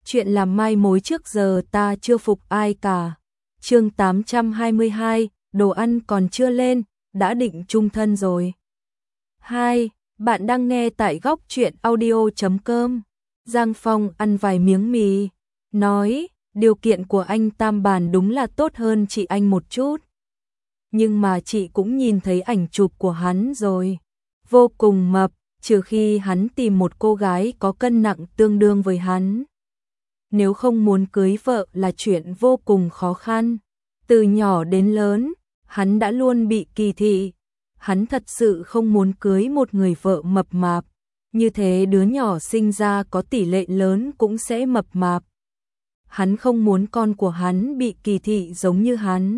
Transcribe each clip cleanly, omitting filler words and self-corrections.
chuyện làm mai mối trước giờ ta chưa phục ai cả. Chương 822, đồ ăn còn chưa lên, đã định chung thân rồi. 2. Bạn đang nghe tại góc truyện audio.com. Giang Phong ăn vài miếng mì, nói, điều kiện của anh Tam Bàn đúng là tốt hơn chị anh một chút. Nhưng mà chị cũng nhìn thấy ảnh chụp của hắn rồi. Vô cùng mập, trừ khi hắn tìm một cô gái có cân nặng tương đương với hắn. Nếu không muốn cưới vợ là chuyện vô cùng khó khăn. Từ nhỏ đến lớn, hắn đã luôn bị kỳ thị. Hắn thật sự không muốn cưới một người vợ mập mạp. Như thế đứa nhỏ sinh ra có tỷ lệ lớn cũng sẽ mập mạp. Hắn không muốn con của hắn bị kỳ thị giống như hắn.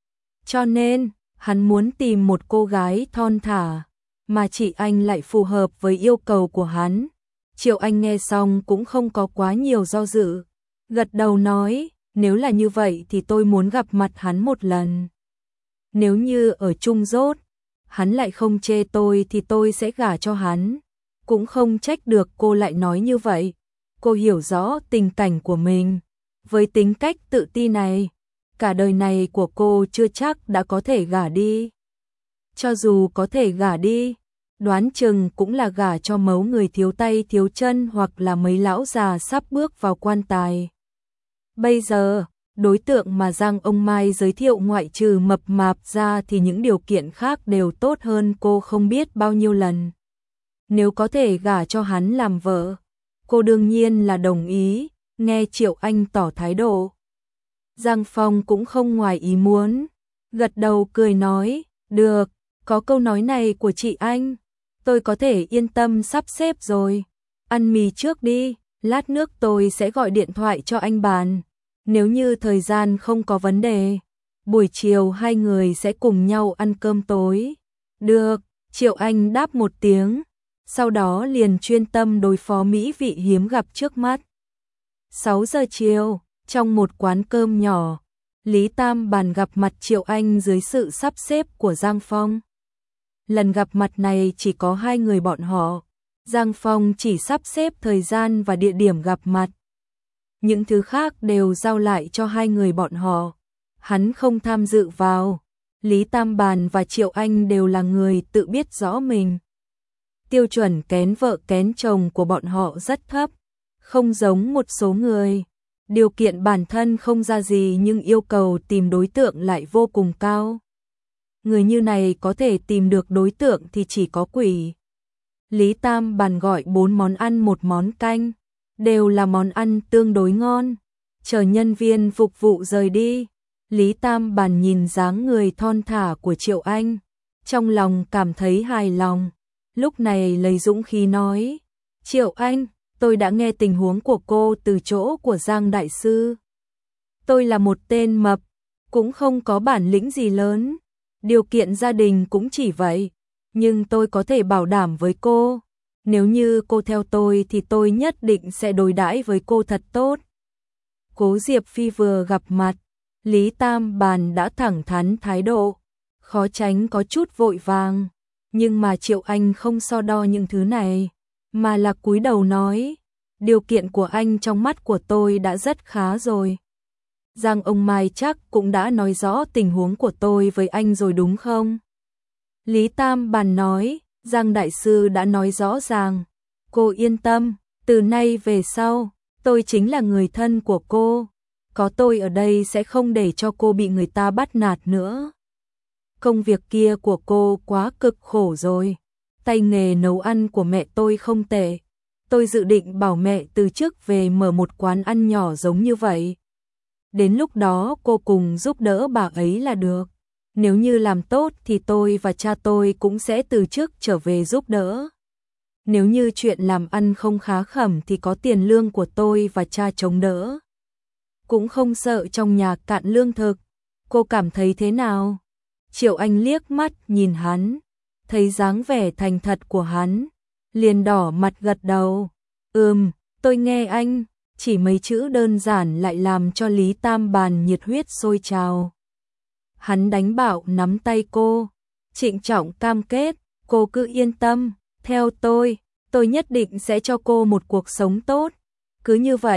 Cho nên, hắn muốn tìm một cô gái thon thả, mà chị anh lại phù hợp với yêu cầu của hắn. Triệu Anh nghe xong cũng không có quá nhiều do dự. Gật đầu nói, nếu là như vậy thì tôi muốn gặp mặt hắn một lần. Nếu như ở chung rốt, hắn lại không chê tôi thì tôi sẽ gả cho hắn. Cũng không trách được cô lại nói như vậy. Cô hiểu rõ tình cảnh của mình. Với tính cách tự ti này, cả đời này của cô chưa chắc đã có thể gả đi. Cho dù có thể gả đi, đoán chừng cũng là gả cho mấu người thiếu tay thiếu chân hoặc là mấy lão già sắp bước vào quan tài. Bây giờ, đối tượng mà Giang ông Mai giới thiệu ngoại trừ mập mạp ra thì những điều kiện khác đều tốt hơn cô không biết bao nhiêu lần. Nếu có thể gả cho hắn làm vợ, cô đương nhiên là đồng ý. Nghe Triệu Anh tỏ thái độ, Giang Phong cũng không ngoài ý muốn, gật đầu cười nói, được, có câu nói này của chị anh, tôi có thể yên tâm sắp xếp rồi. Ăn mì trước đi, lát nữa tôi sẽ gọi điện thoại cho anh Bàn. Nếu như thời gian không có vấn đề, buổi chiều hai người sẽ cùng nhau ăn cơm tối. Được, Triệu Anh đáp một tiếng, sau đó liền chuyên tâm đối phó mỹ vị hiếm gặp trước mắt. 6 giờ chiều, trong một quán cơm nhỏ, Lý Tam Bàn gặp mặt Triệu Anh dưới sự sắp xếp của Giang Phong. Lần gặp mặt này chỉ có hai người bọn họ, Giang Phong chỉ sắp xếp thời gian và địa điểm gặp mặt. Những thứ khác đều giao lại cho hai người bọn họ, hắn không tham dự vào. Lý Tam Bàn và Triệu Anh đều là người tự biết rõ mình. Tiêu chuẩn kén vợ kén chồng của bọn họ rất thấp. Không giống một số người, điều kiện bản thân không ra gì nhưng yêu cầu tìm đối tượng lại vô cùng cao. Người như này có thể tìm được đối tượng thì chỉ có quỷ. Lý Tam Bàn gọi 4 món ăn một món canh, đều là món ăn tương đối ngon. Chờ nhân viên phục vụ rời đi, Lý Tam Bàn nhìn dáng người thon thả của Triệu Anh, trong lòng cảm thấy hài lòng. Lúc này lấy dũng khí nói, Triệu Anh, tôi đã nghe tình huống của cô từ chỗ của Giang Đại Sư. Tôi là một tên mập, cũng không có bản lĩnh gì lớn, điều kiện gia đình cũng chỉ vậy, nhưng tôi có thể bảo đảm với cô, nếu như cô theo tôi thì tôi nhất định sẽ đối đãi với cô thật tốt. Cố Diệp Phi vừa gặp mặt, Lý Tam Bàn đã thẳng thắn thái độ, khó tránh có chút vội vàng, nhưng mà Triệu Anh không so đo những thứ này, mà là cúi đầu nói, điều kiện của anh trong mắt của tôi đã rất khá rồi. Giang ông Mai chắc cũng đã nói rõ tình huống của tôi với anh rồi đúng không? Lý Tam Bàn nói, Giang Đại Sư đã nói rõ ràng, cô yên tâm, từ nay về sau, tôi chính là người thân của cô, có tôi ở đây sẽ không để cho cô bị người ta bắt nạt nữa. Công việc kia của cô quá cực khổ rồi. Tay nghề nấu ăn của mẹ tôi không tệ. Tôi dự định bảo mẹ từ chức về mở một quán ăn nhỏ giống như vậy. Đến lúc đó cô cùng giúp đỡ bà ấy là được. Nếu như làm tốt thì tôi và cha tôi cũng sẽ từ chức trở về giúp đỡ. Nếu như chuyện làm ăn không khá khẩm thì có tiền lương của tôi và cha chống đỡ. Cũng không sợ trong nhà cạn lương thực. Cô cảm thấy thế nào? Triệu Anh liếc mắt nhìn hắn, thấy dáng vẻ thành thật của hắn, liền đỏ mặt gật đầu. Tôi nghe anh, chỉ mấy chữ đơn giản lại làm cho Lý Tam Bàn nhiệt huyết sôi trào. Hắn đánh bạo nắm tay cô, trịnh trọng cam kết, cô cứ yên tâm, theo tôi nhất định sẽ cho cô một cuộc sống tốt. Cứ như vậy,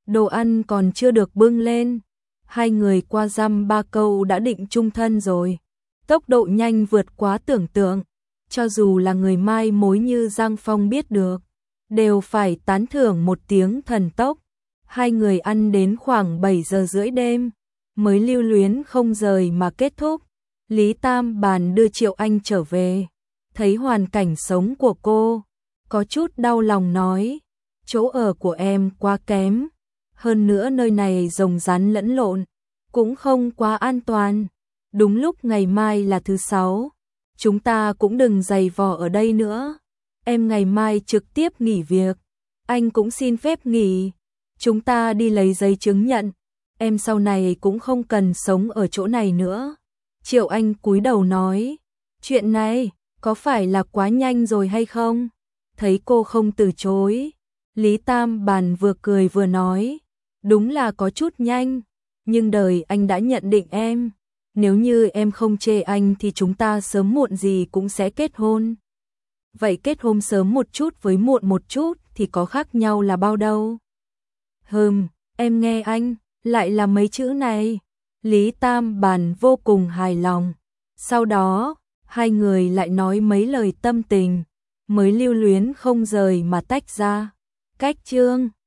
Đồ ăn còn chưa được bưng lên, hai người qua dăm ba câu đã định chung thân rồi. Tốc độ nhanh vượt quá tưởng tượng, cho dù là người mai mối như Giang Phong biết được, đều phải tán thưởng một tiếng thần tốc. Hai người ăn đến khoảng 7 giờ rưỡi đêm, mới lưu luyến không rời mà kết thúc. Lý Tam Bàn đưa Triệu Anh trở về, thấy hoàn cảnh sống của cô, có chút đau lòng nói, chỗ ở của em quá kém, hơn nữa nơi này rồng rắn lẫn lộn, cũng không quá an toàn. Đúng lúc ngày mai là thứ sáu, chúng ta cũng đừng giày vò ở đây nữa. Em ngày mai trực tiếp nghỉ việc, anh cũng xin phép nghỉ, chúng ta đi lấy giấy chứng nhận, em sau này cũng không cần sống ở chỗ này nữa. Triệu Anh cúi đầu nói, chuyện này có phải là quá nhanh rồi hay không? Thấy cô không từ chối, Lý Tam Bàn vừa cười vừa nói, đúng là có chút nhanh, nhưng đời anh đã nhận định em, nếu như em không chê anh thì chúng ta sớm muộn gì cũng sẽ kết hôn. Vậy kết hôn sớm một chút với muộn một chút thì có khác nhau là bao đâu? Em nghe anh, lại là mấy chữ này. Lý Tam Bàn vô cùng hài lòng. Sau đó, hai người lại nói mấy lời tâm tình, mới lưu luyến không rời mà tách ra. Cách chương